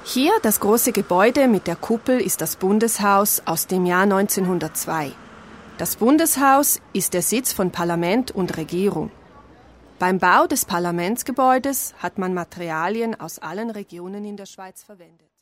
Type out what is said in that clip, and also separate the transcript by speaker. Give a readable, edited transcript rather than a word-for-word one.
Speaker 1: Hier, das große Gebäude mit der Kuppel, ist das Bundeshaus aus dem Jahr 1902. Das Bundeshaus ist der Sitz von Parlament und Regierung. Beim Bau des Parlamentsgebäudes hat man Materialien aus allen Regionen in der Schweiz verwendet.